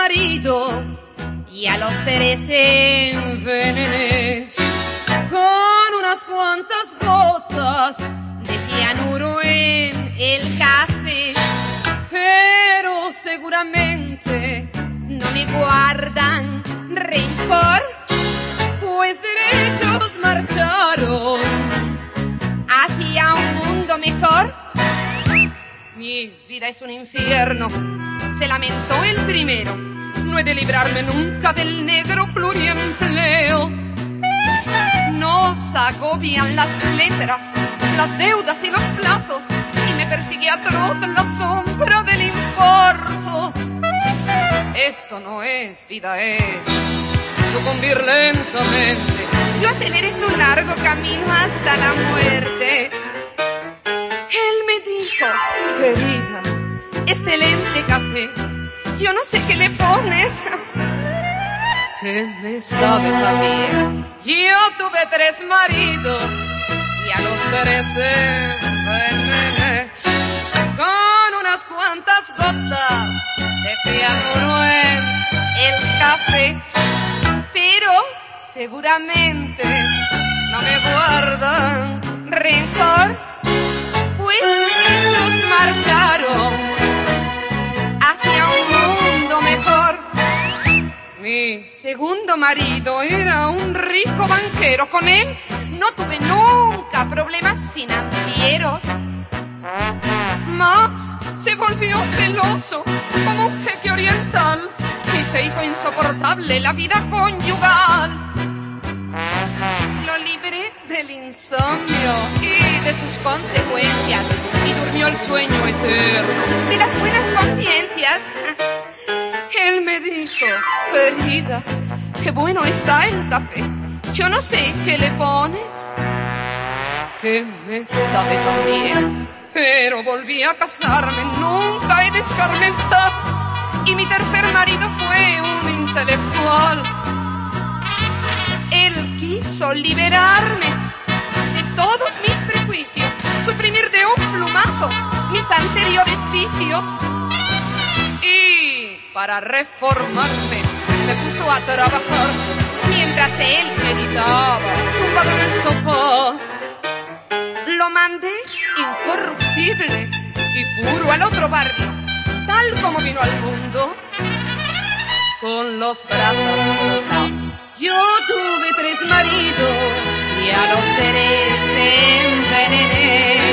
maridos y a los tres envenené con unas cuantas gotas de cianuro en el café. Pero seguramente no me guardan rencor, pues derechos marcharon hacia un mundo mejor. Mi vida es un infierno, se lamentó el primero. No he de librarme nunca del negro pluriempleo. Nos agobian las letras, las deudas y los plazos, y me persigue atroz en la sombra del infarto. Esto no es vida, es sucumbir lentamente. Yo aceleré su largo camino hasta la muerte. Él me dijo, querida, excelente café. Yo no sé qué le pones, que me sabe también. Yo tuve 3 maridos y a los 3 envenené con unas cuantas gotas de cianuro en el café. Pero seguramente no me guardan rencor, pues ellos marcharon hacia un mundo mejor. Mi segundo marido era un rico banquero. Con él no tuve nunca problemas financieros. Mas se volvió celoso como un jeque oriental y se hizo insoportable la vida conyugal. Lo libré del insomnio y de sus consecuencias y durmió el sueño eterno de las buenas conciencias. Él me dijo, querida, qué bueno está el café. Yo no sé qué le pones, que me sabe tan bien. Pero volví a casarme, nunca he de escarmentar. Y mi tercer marido fue un intelectual. Él quiso liberarme de todos mis prejuicios, suprimir de un plumazo mis anteriores vicios. Y para reformarme me puso a trabajar mientras él meditaba tumbado en el sofá. Lo mandé incorruptible y puro al otro barrio, tal como vino al mundo, con los brazos cruzados. Yo tuve 3 maridos y a los 3 envenené